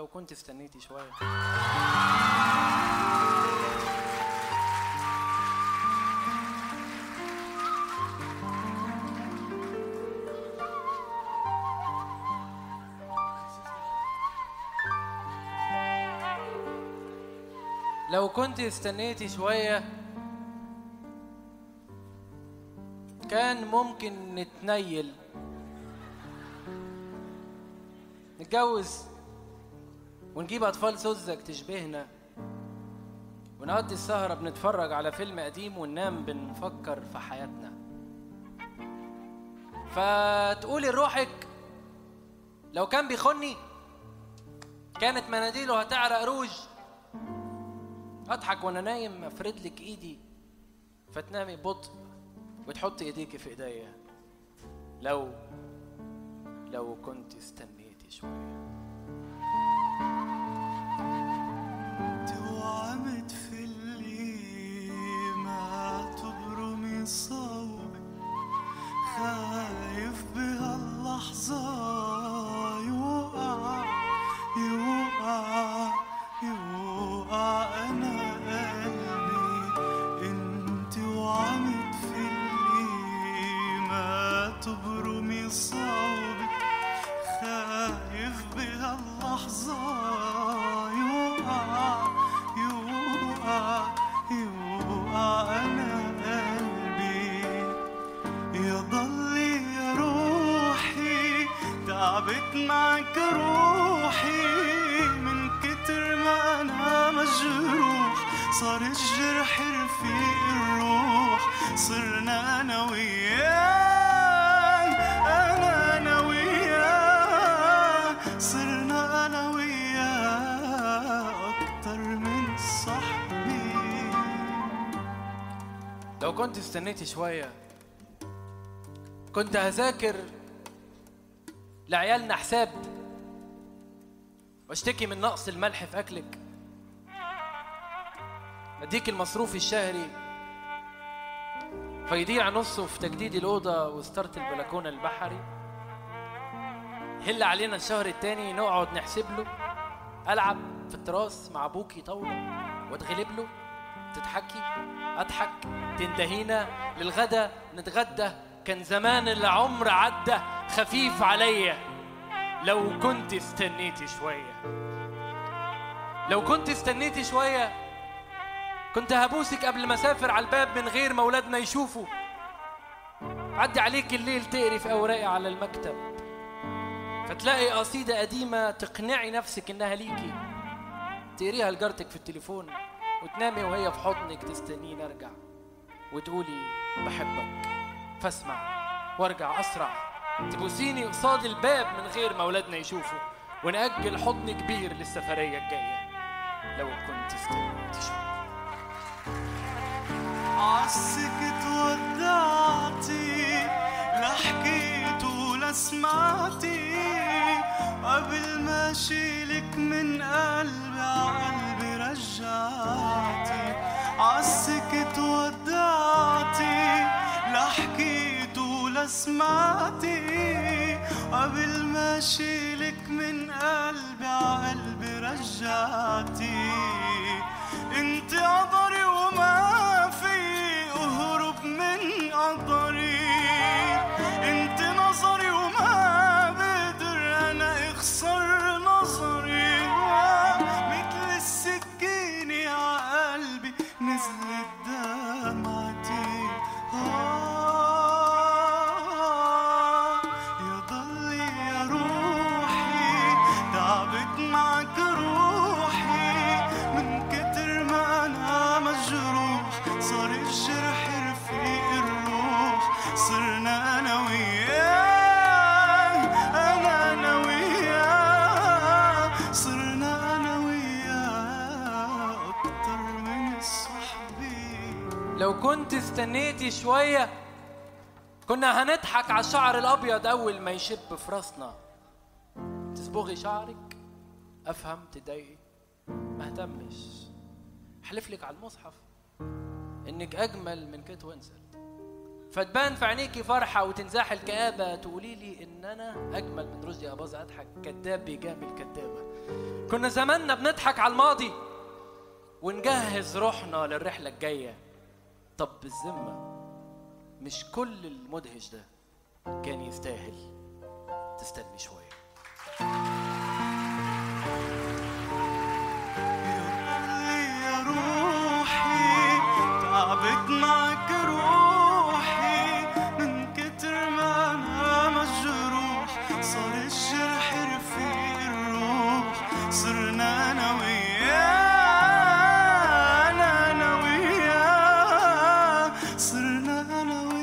لو كنت استنيتي شوية. لو كنت استنيتي شوية كان ممكن نتنيل، نتجوز ونجيب أطفال سذج تشبهنا، ونقضي السهرة بنتفرج على فيلم قديم وننام بنفكر في حياتنا. فتقولي لروحك لو كان بيخوني كانت مناديله هتعرق روج. أضحك وأنا نايم أفرد لك إيدي فتنامي بطء وتحطي إيديكي في إيديا. لو كنت استنيتي شوية. توعمت في اللي ما تبرمي صوبك، خايف بهاللحظة يوقع أنا قلبي. انت وعمت في اللي ما تبرمي صوبك، خايف بهاللحظة يوقع أنا قلبي. يضلي يا روحي تعبت معك روحي، من كتر ما أنا مجروح صار الجرح رفيق الروح. صرنا أنا وياه، أنا وياه، صرنا أنا وياه أكتر من صاحبي. لو كنت استنيتي شوية كنت هذاكر لعيالنا حساب واشتكي من نقص الملح في أكلك، أديك المصروف الشهري فيضيع نصه في تجديد الأوضة وستارت البلكونة البحري. هل علينا الشهر التاني نقعد نحسب له، ألعب في التراس مع أبوكي طاولة واتغلب له، تضحكي أضحك، تندهينا للغدا نتغدى. كان زمان العمر عدى خفيف عليا. لو كنت استنيتي شوية، لو كنت استنيتي شوية كنت هبوسك قبل ما اسافر على الباب من غير ما اولادنا يشوفوا. عدي عليك الليل تقري في اوراقي على المكتب فتلاقي قصيدة قديمة تقنعي نفسك انها ليكي، تقريها لجارتك في التليفون وتنامي وهي في حضنك تستنيني ارجع وتقولي بحبك، فاسمع وارجع اسرع، تبوسيني قصاد الباب من غير ما اولادنا يشوفوا، ونأجل حضن كبير للسفرية الجاية. لو كنت استنيتي شوية. عالسكت ودعتي، لا حكيت ولا سمعتي، قبل ما شيلك من قلبي عقلبي رجعتي. عالسكت ودعتي، لا حكيت ولا سمعتي، قبل ما شيلك من قلبي عقلبي رجعتي. انت قدري وما في اهرب من قدري، انت نظري وما بقدر انا اخسر نظري. مثل السكينة عقلبي نزلت دمعتي. يضلي يا روحي تعبت معك روحي، من كتر ما أنا مجروح صار الجرح رفيق الروح. صرنا أنا وياه، أنا وياه، صرنا أنا وياه أكتر من صحبي. لو كنت استنيتي شوية كنا هنضحك على الشعر الأبيض أول ما يشب في راسنا. تصبغي شعرك أفهم تضايقي ما اهتمش، حلفلك على المصحف إنك أجمل من كيت وينسلت. فتبان في عينيكي فرحة وتنزاح الكآبة، تقولي لي إن أنا أجمل من رشدي أباظة. أضحك، كداب بيجامل كدابة. كنا زماننا بنضحك على الماضي ونجهز روحنا للرحلة الجاية. طب بالذمة مش كل المدهش ده كان يستاهل تستني شوية؟ يا روحي تعبت معك روحي، من كتر ما أنا مجروح صار الجرح رفيق الروح. صرنا أنا وياه، صرنا أنا وياه.